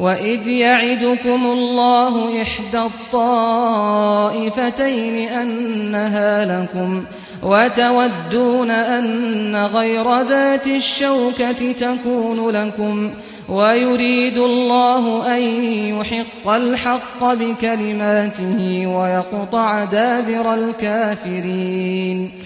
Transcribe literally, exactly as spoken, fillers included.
وإذ يعدكم الله إحدى الطائفتين أنها لكم وتودون أن غير ذات الشوكة تكون لكم ويريد الله أن يحق الحق بكلماته ويقطع دابر الكافرين